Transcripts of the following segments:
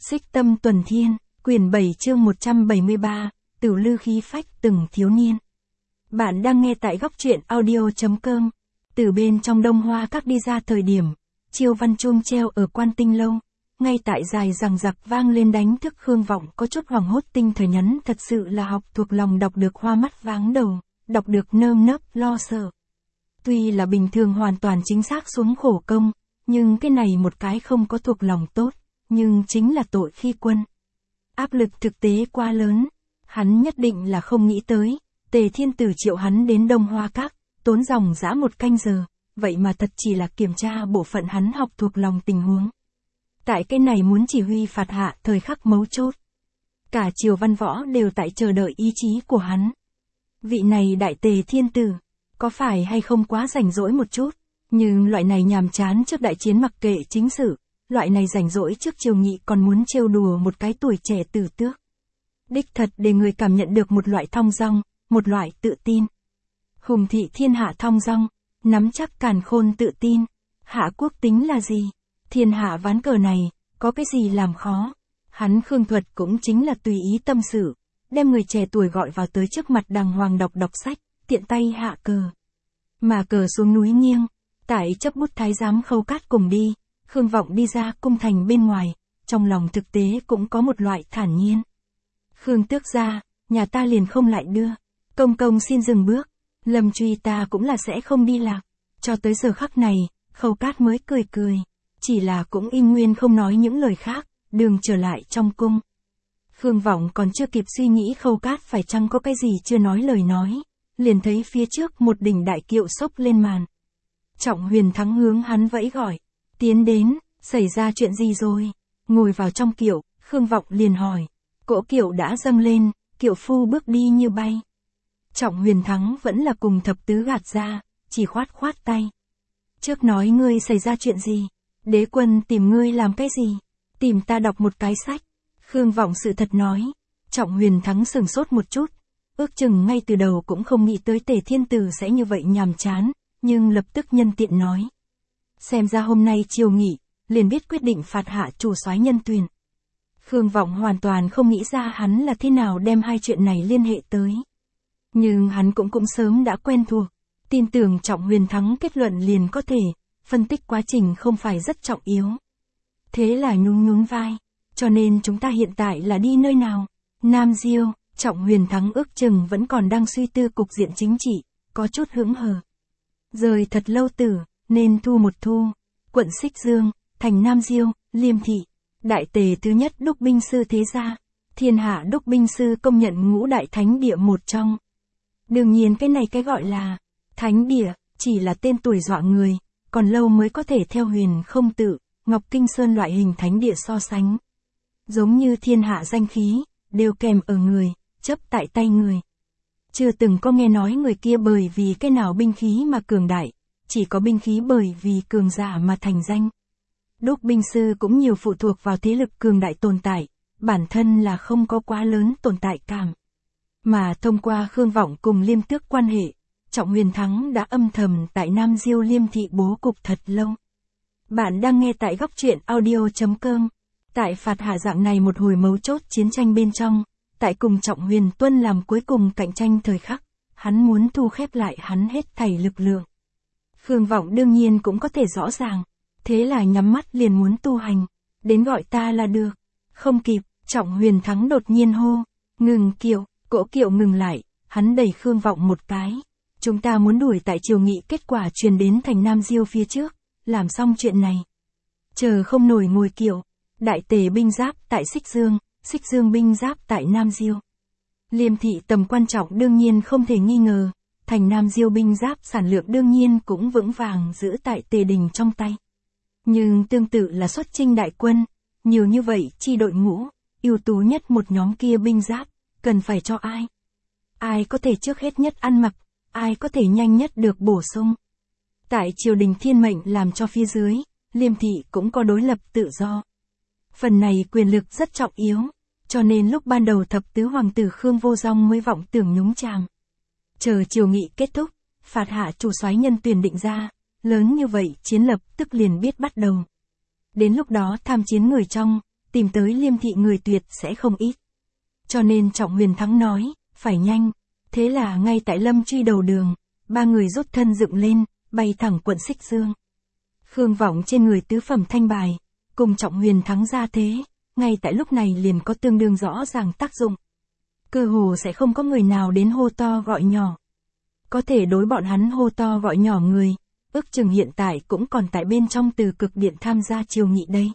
Xích Tâm Tuần Thiên, quyển 7 chương 173, Tửu Lư Khí Phách từng thiếu niên. Bạn đang nghe tại góc truyện audio.com. Từ bên trong Đông Hoa Các đi ra thời điểm, chiêu văn chuông treo ở Quan Tinh Lâu, ngay tại dài rằng giặc vang lên đánh thức Khương Vọng có chút hoảng hốt. Tinh thời nhắn thật sự là học thuộc lòng, đọc được hoa mắt váng đầu, đọc được nơm nớp lo sợ. Tuy là bình thường hoàn toàn chính xác xuống khổ công, nhưng cái này một cái không có thuộc lòng tốt, nhưng chính là tội khi quân. Áp lực thực tế quá lớn, hắn nhất định là không nghĩ tới, Tề Thiên Tử triệu hắn đến Đông Hoa Các, tốn dòng dã 1 canh giờ, vậy mà thật chỉ là kiểm tra bộ phận hắn học thuộc lòng tình huống. Tại cái này muốn chỉ huy phạt hạ thời khắc mấu chốt. Cả triều văn võ đều tại chờ đợi ý chí của hắn. Vị này đại Tề Thiên Tử, có phải hay không quá rảnh rỗi một chút, nhưng loại này nhàm chán trước đại chiến mặc kệ chính sự, loại này rảnh rỗi trước triều nghị còn muốn trêu đùa một cái tuổi trẻ tử tước. Đích thật để người cảm nhận được một loại thong dong, một loại tự tin. Hùng thị thiên hạ thong dong, nắm chắc càn khôn tự tin. Hạ quốc tính là gì? Thiên hạ ván cờ này, có cái gì làm khó? Hắn Khương Thuật cũng chính là tùy ý tâm sự, đem người trẻ tuổi gọi vào tới trước mặt đàng hoàng đọc sách, tiện tay hạ cờ. Mà cờ xuống núi nghiêng, tại chấp bút thái giám Khâu Cát cùng đi, Khương Vọng đi ra cung thành bên ngoài, trong lòng thực tế cũng có một loại thản nhiên. Khương tước gia, nhà ta liền không lại đưa, công công xin dừng bước, Lâm Truy ta cũng là sẽ không đi lạc. Cho tới giờ khắc này, Khâu Cát mới cười, chỉ là cũng im nguyên không nói những lời khác, đường trở lại trong cung. Khương Vọng còn chưa kịp suy nghĩ Khâu Cát phải chăng có cái gì chưa nói lời nói, liền thấy phía trước một đỉnh đại kiệu xốc lên màn. Trọng Huyền Thắng hướng hắn vẫy gọi, tiến đến, xảy ra chuyện gì rồi? Ngồi vào trong kiệu, Khương Vọng liền hỏi, cỗ kiệu đã dâng lên, kiệu phu bước đi như bay. Trọng Huyền Thắng vẫn là cùng thập tứ gạt ra, chỉ khoát tay. Trước nói ngươi xảy ra chuyện gì? Đế quân tìm ngươi làm cái gì? Tìm ta đọc một cái sách. Khương Vọng sự thật nói. Trọng Huyền Thắng sừng sốt một chút, ước chừng ngay từ đầu cũng không nghĩ tới Tề Thiên Tử sẽ như vậy nhàm chán, nhưng lập tức nhân tiện nói. Xem ra hôm nay triều nghị, liền biết quyết định phạt hạ chủ soái nhân tuyển. Khương Vọng hoàn toàn không nghĩ ra hắn là thế nào đem hai chuyện này liên hệ tới. Nhưng hắn cũng sớm đã quen thuộc, tin tưởng Trọng Huyền Thắng kết luận liền có thể, phân tích quá trình không phải rất trọng yếu. Thế là nhún vai, cho nên chúng ta hiện tại là đi nơi nào? Nam Diêu. Trọng Huyền Thắng ước chừng vẫn còn đang suy tư cục diện chính trị, có chút hững hờ. Rời thật lâu tử, nên thu một thu. Quận Xích Dương, thành Nam Diêu, Liêm Thị. Đại Tề thứ nhất đúc binh sư thế gia, thiên hạ đúc binh sư công nhận ngũ đại thánh địa một trong. Đương nhiên cái này cái gọi là thánh địa, chỉ là tên tuổi dọa người, còn lâu mới có thể theo Huyền Không Tự, Ngọc Kinh Sơn loại hình thánh địa so sánh. Giống như thiên hạ danh khí, đều kèm ở người, chấp tại tay người. Chưa từng có nghe nói người kia bởi vì cái nào binh khí mà cường đại, chỉ có binh khí bởi vì cường giả mà thành danh. Đúc binh sư cũng nhiều phụ thuộc vào thế lực cường đại tồn tại, bản thân là không có quá lớn tồn tại cảm. Mà thông qua Khương Vọng cùng Liêm Tước quan hệ, Trọng Huyền Thắng đã âm thầm tại Nam Diêu Liêm Thị bố cục thật lâu. Bạn đang nghe tại góc truyện audio.com. Tại phạt hạ dạng này một hồi mấu chốt chiến tranh bên trong, tại cùng Trọng Huyền Tuân làm cuối cùng cạnh tranh thời khắc, hắn muốn thu khép lại hắn hết thảy lực lượng. Khương Vọng đương nhiên cũng có thể rõ ràng, thế là nhắm mắt liền muốn tu hành, đến gọi ta là được. Không kịp, Trọng Huyền Thắng đột nhiên hô, ngừng kiệu, cỗ kiệu ngừng lại, hắn đẩy Khương Vọng một cái. Chúng ta muốn đuổi tại triều nghị kết quả truyền đến thành Nam Diêu phía trước, làm xong chuyện này. Chờ không nổi ngồi kiệu, Đại Tề binh giáp tại Xích Dương binh giáp tại Nam Diêu. Liêm Thị tầm quan trọng đương nhiên không thể nghi ngờ, thành Nam Diêu binh giáp sản lượng đương nhiên cũng vững vàng giữ tại Tề đình trong tay. Nhưng tương tự là xuất chinh đại quân, nhiều như vậy chi đội ngũ, ưu tú nhất một nhóm kia binh giáp, cần phải cho ai? Ai có thể trước hết nhất ăn mặc, ai có thể nhanh nhất được bổ sung? Tại triều đình thiên mệnh làm cho phía dưới, Liêm Thị cũng có đối lập tự do. Phần này quyền lực rất trọng yếu, cho nên lúc ban đầu thập tứ hoàng tử Khương Vô Dong mới vọng tưởng nhúng chàm. Chờ triều nghị kết thúc, phạt hạ chủ soái nhân tuyển định ra, lớn như vậy chiến lập tức liền biết bắt đầu. Đến lúc đó tham chiến người trong, tìm tới Liêm thị người tuyệt sẽ không ít. Cho nên Trọng Huyền Thắng nói, phải nhanh. Thế là ngay tại Lâm Truy đầu đường, ba người rút thân dựng lên, bay thẳng quận Xích Dương. Khương Vọng trên người tứ phẩm thanh bài, cùng Trọng Huyền Thắng ra thế, ngay tại lúc này liền có tương đương rõ ràng tác dụng. Cơ hồ sẽ không có người nào đến hô to gọi nhỏ. Có thể đối bọn hắn hô to gọi nhỏ người, ước chừng hiện tại cũng còn tại bên trong Từ Cực Điện tham gia triều nghị đây.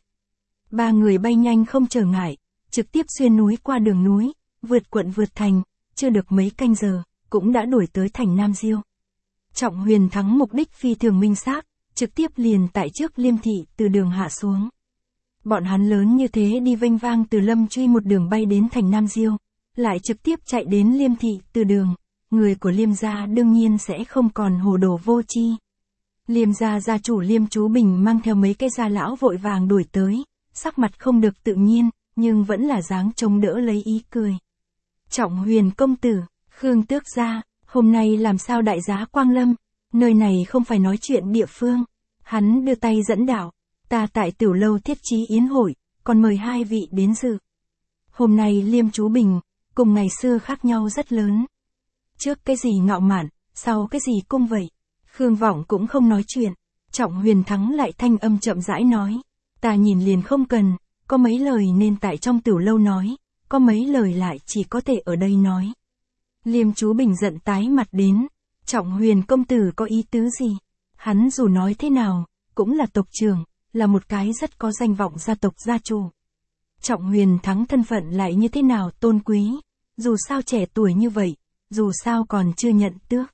Ba người bay nhanh không trở ngại, trực tiếp xuyên núi qua đường núi, vượt quận vượt thành, chưa được mấy canh giờ, cũng đã đuổi tới thành Nam Diêu. Trọng Huyền Thắng mục đích phi thường minh xác, trực tiếp liền tại trước Liêm thị từ đường hạ xuống. Bọn hắn lớn như thế đi vênh vang từ Lâm Truy một đường bay đến thành Nam Diêu, lại trực tiếp chạy đến Liêm thị từ đường, người của Liêm gia đương nhiên sẽ không còn hồ đồ vô tri. Liêm gia gia chủ Liêm Chú Bình mang theo mấy cái gia lão vội vàng đuổi tới, sắc mặt không được tự nhiên, nhưng vẫn là dáng chống đỡ lấy ý cười. Trọng Huyền công tử, Khương tước gia, hôm nay làm sao đại giá quang lâm, nơi này không phải nói chuyện địa phương. Hắn đưa tay dẫn đạo, ta tại Tiểu lâu thiết trí yến hội, còn mời hai vị đến dự. Hôm nay Liêm Chú Bình, cùng ngày xưa khác nhau rất lớn. Trước cái gì ngạo mạn, sau cái gì cung vậy. Khương Vọng cũng không nói chuyện, Trọng Huyền Thắng lại thanh âm chậm rãi nói, ta nhìn liền không cần, có mấy lời nên tại trong Tiểu lâu nói, có mấy lời lại chỉ có thể ở đây nói. Liêm Chú Bình giận tái mặt đến, Trọng Huyền công tử có ý tứ gì? Hắn dù nói thế nào, cũng là tộc trưởng, là một cái rất có danh vọng gia tộc gia chủ. Trọng Huyền Thắng thân phận lại như thế nào tôn quý, dù sao trẻ tuổi như vậy, dù sao còn chưa nhận tước.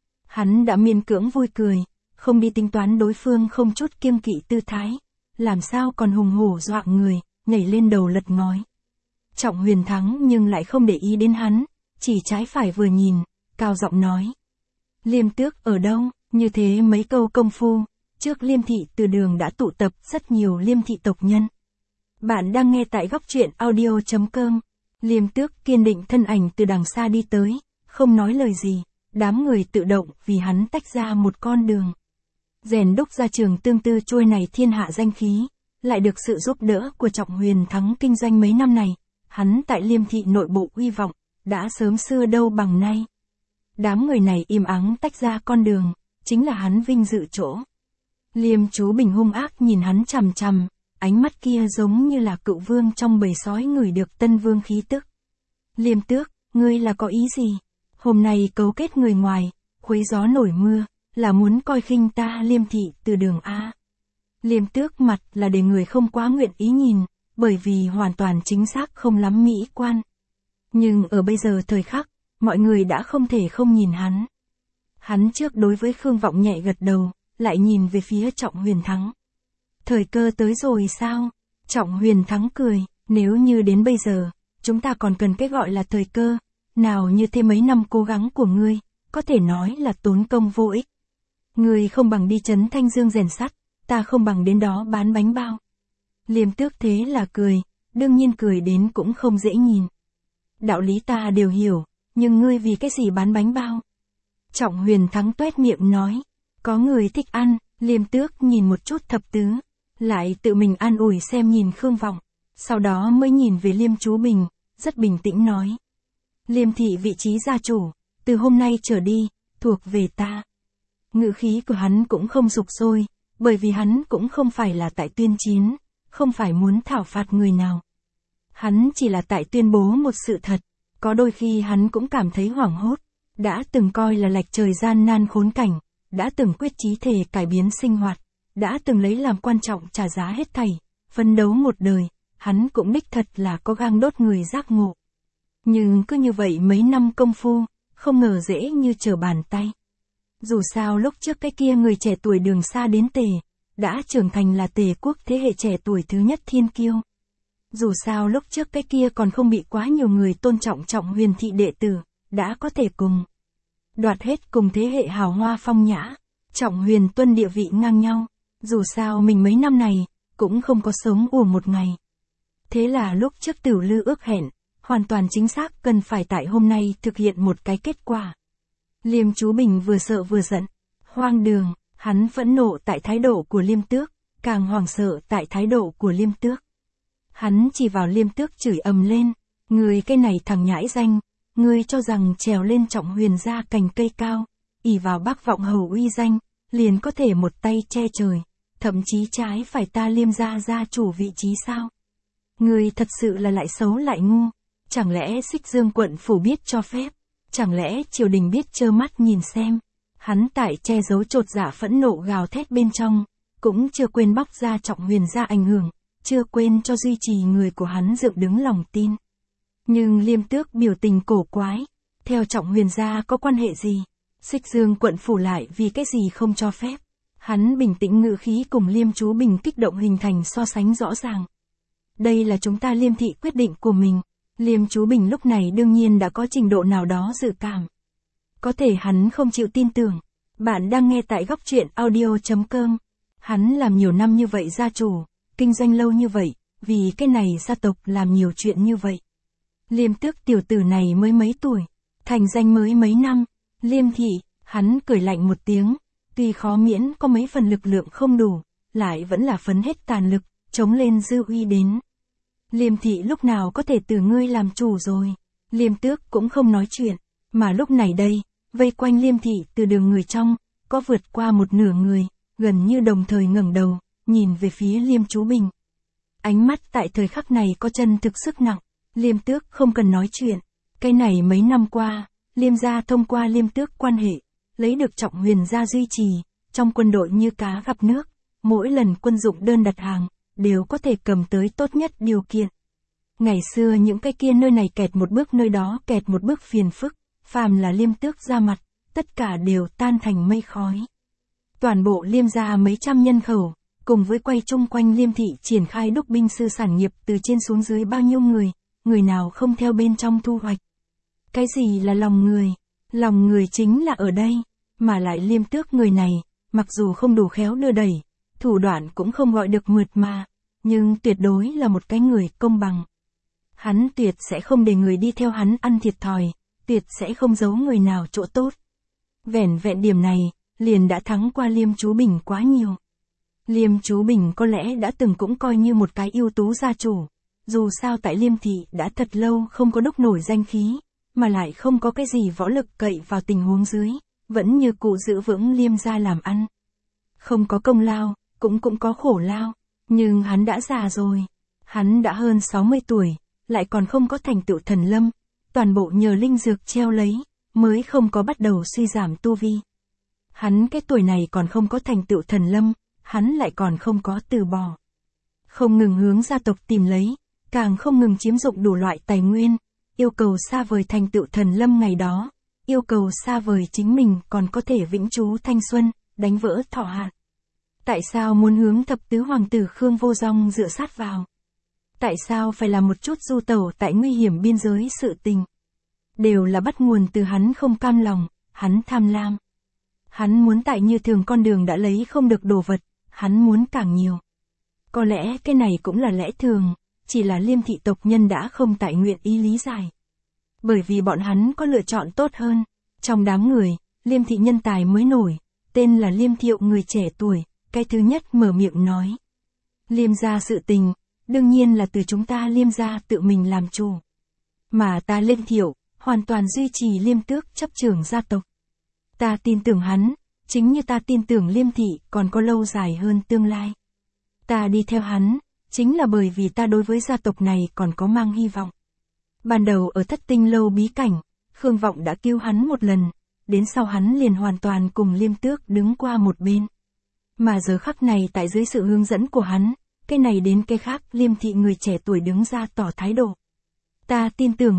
Hắn đã miên cưỡng vui cười, không đi tính toán đối phương không chút kiêng kỵ tư thái, làm sao còn hùng hổ dọa người, nhảy lên đầu lật ngói. Trọng Huyền Thắng nhưng lại không để ý đến hắn, chỉ trái phải vừa nhìn, cao giọng nói. Liêm tước ở đâu? Như thế mấy câu công phu, trước Liêm thị từ đường đã tụ tập rất nhiều Liêm thị tộc nhân. Bạn đang nghe tại góc truyện audio.com. Liêm tước kiên định thân ảnh từ đằng xa đi tới, không nói lời gì, đám người tự động vì hắn tách ra một con đường. Rèn đúc ra trường tương tư trôi này thiên hạ danh khí, lại được sự giúp đỡ của Trọng Huyền Thắng kinh doanh mấy năm này, hắn tại Liêm thị nội bộ uy vọng, đã sớm xưa đâu bằng nay. Đám người này im ắng tách ra con đường, chính là hắn vinh dự chỗ. Liêm Chú Bình hung ác nhìn hắn chằm chằm, ánh mắt kia giống như là cựu vương trong bầy sói ngửi được tân vương khí tức. Liêm tước, ngươi là có ý gì? Hôm nay cấu kết người ngoài, khuấy gió nổi mưa, là muốn coi khinh ta Liêm thị từ đường A. Liêm tước mặt là để người không quá nguyện ý nhìn, bởi vì hoàn toàn chính xác không lắm mỹ quan. Nhưng ở bây giờ thời khắc, mọi người đã không thể không nhìn hắn. Hắn trước đối với Khương Vọng nhẹ gật đầu, lại nhìn về phía Trọng Huyền Thắng. Thời cơ tới rồi sao? Trọng Huyền Thắng cười, nếu như đến bây giờ, chúng ta còn cần cái gọi là thời cơ, nào như thế mấy năm cố gắng của ngươi, có thể nói là tốn công vô ích. Ngươi không bằng đi trấn Thanh Dương rèn sắt, ta không bằng đến đó bán bánh bao. Liêm tước thế là cười, đương nhiên cười đến cũng không dễ nhìn. Đạo lý ta đều hiểu, nhưng ngươi vì cái gì bán bánh bao? Trọng Huyền Thắng toét miệng nói, có người thích ăn. Liêm tước nhìn một chút thập tứ, lại tự mình an ủi xem nhìn Khương Vọng, sau đó mới nhìn về Liêm Chú Bình, rất bình tĩnh nói. Liêm thị vị trí gia chủ, từ hôm nay trở đi, thuộc về ta. Ngữ khí của hắn cũng không sục sôi, bởi vì hắn cũng không phải là tại tuyên chiến, không phải muốn thảo phạt người nào. Hắn chỉ là tại tuyên bố một sự thật, có đôi khi hắn cũng cảm thấy hoảng hốt, đã từng coi là lệch trời gian nan khốn cảnh, đã từng quyết chí thể cải biến sinh hoạt, đã từng lấy làm quan trọng trả giá hết thảy, phấn đấu một đời, hắn cũng đích thật là có gang đốt người giác ngộ. Nhưng cứ như vậy mấy năm công phu, không ngờ dễ như trở bàn tay. Dù sao lúc trước cái kia người trẻ tuổi đường xa đến Tề, đã trưởng thành là Tề quốc thế hệ trẻ tuổi thứ nhất thiên kiêu. Dù sao lúc trước cái kia còn không bị quá nhiều người tôn trọng Trọng Huyền thị đệ tử, đã có thể cùng đoạt hết cùng thế hệ hào hoa phong nhã. Trọng Huyền Tuân địa vị ngang nhau, dù sao mình mấy năm này, cũng không có sống ủa một ngày. Thế là lúc trước Tiểu Lư ước hẹn, hoàn toàn chính xác cần phải tại hôm nay thực hiện một cái kết quả. Liêm Chú Bình vừa sợ vừa giận, hoang đường, hắn phẫn nộ tại thái độ của Liêm tước, càng hoảng sợ tại thái độ của Liêm tước. Hắn chỉ vào Liêm Tước chửi ầm lên, ngươi cái này thằng nhãi danh, ngươi cho rằng trèo lên Trọng Huyền gia cành cây cao, ỷ vào Bác Vọng Hầu uy danh, liền có thể một tay che trời, thậm chí trái phải ta Liêm gia gia chủ vị trí sao? Ngươi thật sự là lại xấu lại ngu, chẳng lẽ Xích Dương quận phủ biết cho phép, chẳng lẽ triều đình biết trơ mắt nhìn xem? Hắn tại che giấu chột dạ phẫn nộ gào thét bên trong, cũng chưa quên bóc ra Trọng Huyền gia ảnh hưởng, chưa quên cho duy trì người của hắn dựng đứng lòng tin. Nhưng Liêm Tước biểu tình cổ quái, theo Trọng Huyền gia có quan hệ gì? Xích Dương quận phủ lại vì cái gì không cho phép? Hắn bình tĩnh ngữ khí cùng Liêm Chú Bình kích động hình thành so sánh rõ ràng. Đây là chúng ta Liêm thị quyết định của mình. Liêm Chú Bình lúc này đương nhiên đã có trình độ nào đó dự cảm. Có thể hắn không chịu tin tưởng. Bạn đang nghe tại góc truyện audio.com. Hắn làm nhiều năm như vậy gia chủ, kinh doanh lâu như vậy, vì cái này gia tộc làm nhiều chuyện như vậy. Liêm Tước tiểu tử này mới mấy tuổi, thành danh mới mấy năm, Liêm thị, hắn cười lạnh một tiếng, tuy khó miễn có mấy phần lực lượng không đủ, lại vẫn là phấn hết tàn lực, chống lên dư uy đến. Liêm thị lúc nào có thể từ ngươi làm chủ rồi? Liêm Tước cũng không nói chuyện, mà lúc này đây, vây quanh Liêm thị từ đường người trong, có vượt qua một nửa người, gần như đồng thời ngẩng đầu, nhìn về phía Liêm Chú Bình. Ánh mắt tại thời khắc này có chân thực sức nặng, Liêm Tước không cần nói chuyện, cái này mấy năm qua, Liêm gia thông qua Liêm Tước quan hệ, lấy được Trọng Huyền gia duy trì, trong quân đội như cá gặp nước, mỗi lần quân dụng đơn đặt hàng, đều có thể cầm tới tốt nhất điều kiện. Ngày xưa những cái kia nơi này kẹt một bước nơi đó kẹt một bước phiền phức, phàm là Liêm Tước ra mặt, tất cả đều tan thành mây khói. Toàn bộ Liêm gia mấy trăm nhân khẩu, cùng với quay chung quanh Liêm thị triển khai đúc binh sư sản nghiệp từ trên xuống dưới bao nhiêu người nào không theo bên trong thu hoạch. Cái gì là lòng người? Lòng người chính là ở đây, mà lại Liêm Tước người này, mặc dù không đủ khéo đưa đẩy, thủ đoạn cũng không gọi được mượt mà, nhưng tuyệt đối là một cái người công bằng. Hắn tuyệt sẽ không để người đi theo hắn ăn thiệt thòi, tuyệt sẽ không giấu người nào chỗ tốt. Vẻn vẹn điểm này, liền đã thắng qua Liêm Chú Bình quá nhiều. Liêm Chú Bình có lẽ đã từng cũng coi như một cái ưu tú gia chủ, dù sao tại Liêm thị đã thật lâu không có đúc nổi danh khí, mà lại không có cái gì võ lực cậy vào tình huống dưới, vẫn như cụ giữ vững Liêm gia làm ăn. Không có công lao, cũng có khổ lao, nhưng hắn đã già rồi, hắn đã hơn 60 tuổi, lại còn không có thành tựu thần lâm, toàn bộ nhờ linh dược treo lấy, mới không có bắt đầu suy giảm tu vi. Hắn cái tuổi này còn không có thành tựu thần lâm, hắn lại còn không có từ bỏ. Không ngừng hướng gia tộc tìm lấy, càng không ngừng chiếm dụng đủ loại tài nguyên, yêu cầu xa vời thành tựu thần lâm ngày đó, yêu cầu xa vời chính mình còn có thể vĩnh trú thanh xuân, đánh vỡ thọ hạn. Tại sao muốn hướng thập tứ hoàng tử Khương Vô Dong dựa sát vào? Tại sao phải làm một chút du tẩu tại nguy hiểm biên giới sự tình? Đều là bắt nguồn từ hắn không cam lòng, hắn tham lam. Hắn muốn tại như thường con đường đã lấy không được đồ vật, hắn muốn càng nhiều. Có lẽ cái này cũng là lẽ thường, chỉ là Liêm thị tộc nhân đã không tại nguyện ý lý giải. Bởi vì bọn hắn có lựa chọn tốt hơn. Trong đám người, Liêm thị nhân tài mới nổi, tên là Liêm Thiệu người trẻ tuổi, cái thứ nhất mở miệng nói. Liêm gia sự tình, đương nhiên là từ chúng ta Liêm gia tự mình làm chủ. Mà ta Liêm Thiệu, hoàn toàn duy trì Liêm Tước chấp trưởng gia tộc. Ta tin tưởng hắn, chính như ta tin tưởng Liêm thị còn có lâu dài hơn tương lai. Ta đi theo hắn, chính là bởi vì ta đối với gia tộc này còn có mang hy vọng. Ban đầu ở Thất Tinh lâu bí cảnh, Khương Vọng đã cứu hắn một lần, đến sau hắn liền hoàn toàn cùng Liêm Tước đứng qua một bên. Mà giờ khắc này tại dưới sự hướng dẫn của hắn, cái này đến cái khác Liêm thị người trẻ tuổi đứng ra tỏ thái độ. Ta tin tưởng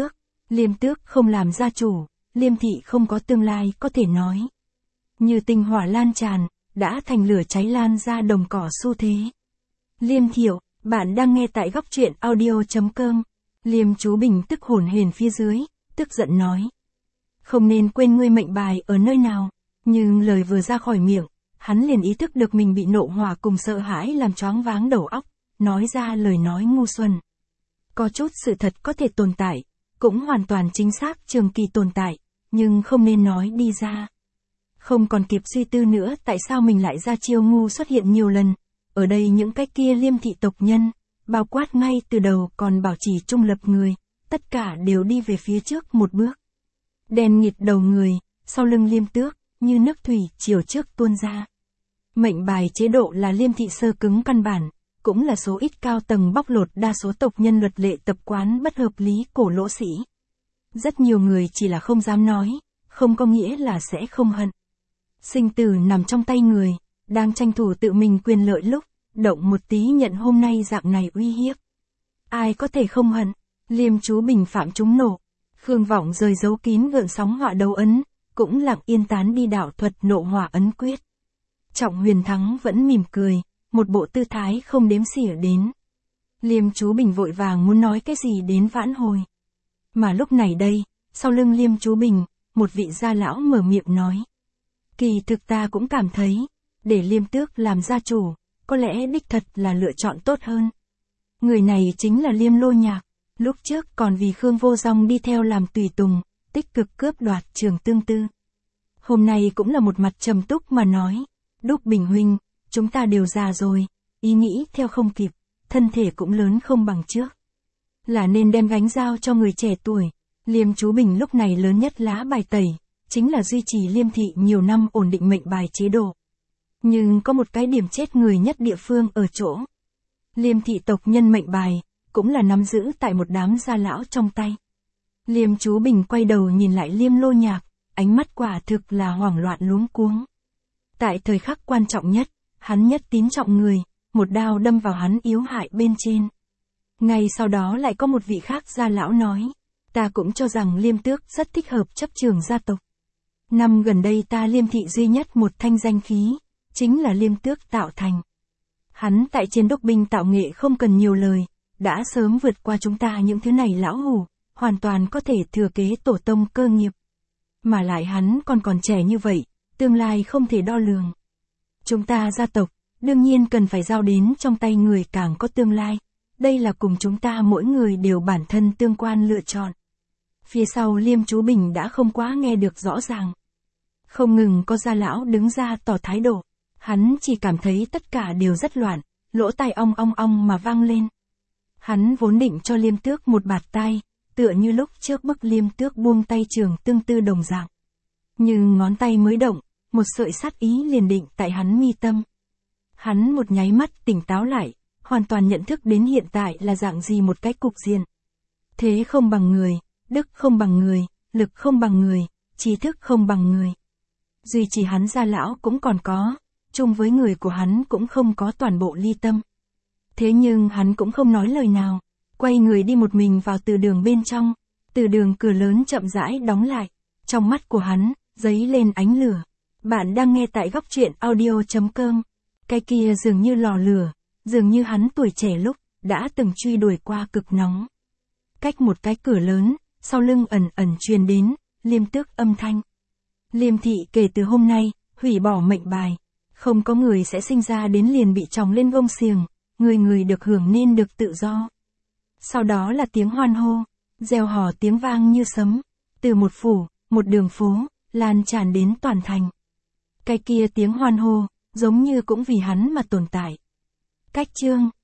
Liêm Tước không làm gia chủ, Liêm thị không có tương lai có thể nói. Như tinh hỏa lan tràn, đã thành lửa cháy lan ra đồng cỏ xu thế. Liêm Thiệu, bạn đang nghe tại góc truyện audio.com. Liêm Chú Bình tức hổn hển phía dưới, tức giận nói. Không nên quên ngươi mệnh bài ở nơi nào, nhưng lời vừa ra khỏi miệng, hắn liền ý thức được mình bị nộ hỏa cùng sợ hãi làm choáng váng đầu óc, nói ra lời nói ngu xuẩn. Có chút sự thật có thể tồn tại, cũng hoàn toàn chính xác trường kỳ tồn tại, nhưng không nên nói đi ra. Không còn kịp suy tư nữa tại sao mình lại ra chiêu ngu xuất hiện nhiều lần, ở đây những cái kia Liêm thị tộc nhân, bao quát ngay từ đầu còn bảo trì trung lập người, tất cả đều đi về phía trước một bước. Đen nghịt đầu người, sau lưng Liêm Tước, như nước thủy chiều trước tuôn ra. Mệnh bài chế độ là Liêm thị sơ cứng căn bản, cũng là số ít cao tầng bóc lột đa số tộc nhân luật lệ tập quán bất hợp lý cổ lỗ sĩ. Rất nhiều người chỉ là không dám nói, không có nghĩa là sẽ không hận. Sinh tử nằm trong tay người, đang tranh thủ tự mình quyền lợi lúc, động một tí nhận hôm nay dạng này uy hiếp. Ai có thể không hận, Liêm Chú Bình phạm chúng nộ. Khương Vọng rời dấu kín gợn sóng họa đấu ấn, cũng lặng yên tán đi đạo thuật nộ hỏa ấn quyết. Trọng Huyền Thắng vẫn mỉm cười, một bộ tư thái không đếm xỉa đến. Liêm Chú Bình vội vàng muốn nói cái gì đến vãn hồi. Mà lúc này đây, sau lưng Liêm Chú Bình, một vị gia lão mở miệng nói. Kỳ thực ta cũng cảm thấy, để Liêm Tước làm gia chủ, có lẽ đích thật là lựa chọn tốt hơn. Người này chính là Liêm Lô Nhạc, lúc trước còn vì Khương Vô Dòng đi theo làm tùy tùng, tích cực cướp đoạt Trường Tương Tư. Hôm nay cũng là một mặt trầm túc mà nói, Đúc Bình huynh, chúng ta đều già rồi, ý nghĩ theo không kịp, thân thể cũng lớn không bằng trước. Là nên đem gánh giao cho người trẻ tuổi. Liêm Chú Bình lúc này lớn nhất lá bài tẩy, chính là duy trì Liêm thị nhiều năm ổn định mệnh bài chế độ. Nhưng có một cái điểm chết người nhất địa phương ở chỗ. Liêm thị tộc nhân mệnh bài, cũng là nắm giữ tại một đám gia lão trong tay. Liêm Chú Bình quay đầu nhìn lại Liêm Lô Nhạc, ánh mắt quả thực là hoảng loạn luống cuống. Tại thời khắc quan trọng nhất, hắn nhất tín trọng người, một đao đâm vào hắn yếu hại bên trên. Ngay sau đó lại có một vị khác gia lão nói, ta cũng cho rằng Liêm Tước rất thích hợp chấp trường gia tộc. Năm gần đây ta Liêm thị duy nhất một thanh danh khí, chính là Liêm Tước tạo thành. Hắn tại trên đúc binh tạo nghệ không cần nhiều lời, đã sớm vượt qua chúng ta những thứ này lão hủ, hoàn toàn có thể thừa kế tổ tông cơ nghiệp. Mà lại hắn còn trẻ như vậy, tương lai không thể đo lường. Chúng ta gia tộc, đương nhiên cần phải giao đến trong tay người càng có tương lai. Đây là cùng chúng ta mỗi người đều bản thân tương quan lựa chọn. Phía sau Liêm Chú Bình đã không quá nghe được rõ ràng. Không ngừng có gia lão đứng ra tỏ thái độ. Hắn chỉ cảm thấy tất cả đều rất loạn, lỗ tai ong ong ong mà vang lên. Hắn vốn định cho Liêm Tước một bạt tai, tựa như lúc trước bức Liêm Tước buông tay Trường Tương Tư đồng dạng. Nhưng ngón tay mới động, một sợi sát ý liền định tại hắn mi tâm. Hắn một nháy mắt tỉnh táo lại, hoàn toàn nhận thức đến hiện tại là dạng gì một cái cục diện. Thế không bằng người, đức không bằng người, lực không bằng người, trí thức không bằng người. Duy chỉ hắn gia lão cũng còn có, chung với người của hắn cũng không có toàn bộ ly tâm. Thế nhưng hắn cũng không nói lời nào, quay người đi một mình vào từ đường bên trong, từ đường cửa lớn chậm rãi đóng lại, trong mắt của hắn, giấy lên ánh lửa. Bạn đang nghe tại góc truyện audio.com, cái kia dường như lò lửa, dường như hắn tuổi trẻ lúc, đã từng truy đuổi qua cực nóng. Cách một cái cửa lớn, sau lưng ẩn ẩn truyền đến, Liêm Tước âm thanh. Liêm thị kể từ hôm nay, hủy bỏ mệnh bài. Không có người sẽ sinh ra đến liền bị tròng lên gông xiềng, người được hưởng nên được tự do. Sau đó là tiếng hoan hô, reo hò tiếng vang như sấm, từ một phủ, một đường phố, lan tràn đến toàn thành. Cái kia tiếng hoan hô, giống như cũng vì hắn mà tồn tại. Cách chương